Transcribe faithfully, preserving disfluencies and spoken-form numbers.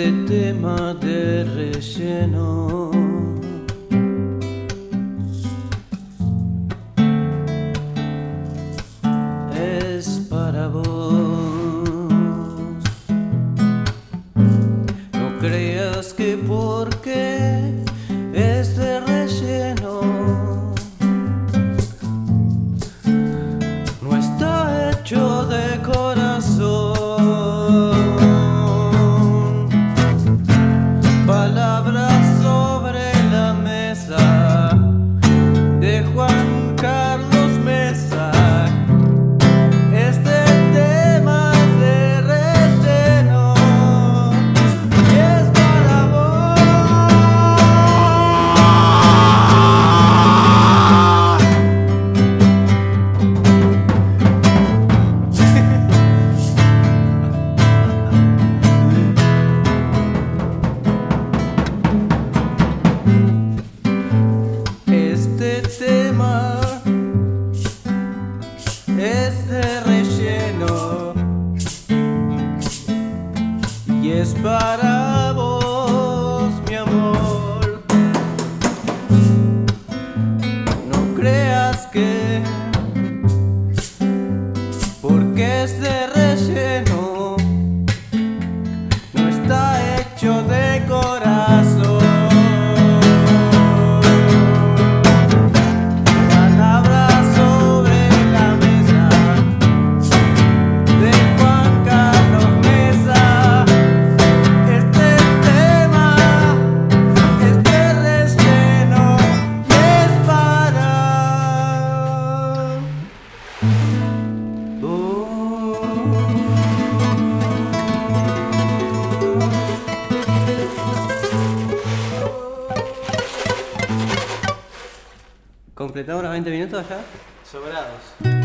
Este tema de relleno es para vos. No creas que porque es de relleno no está hecho de corazón. Palabras sobre la mesa de Juan Carlos Mesa. Este tema es de relleno y es para vos. Este tema es de relleno y es para vos, mi amor. No creas que porque es de relleno no está hecho de corazón. ¿Completamos los veinte minutos ya? Sobrados.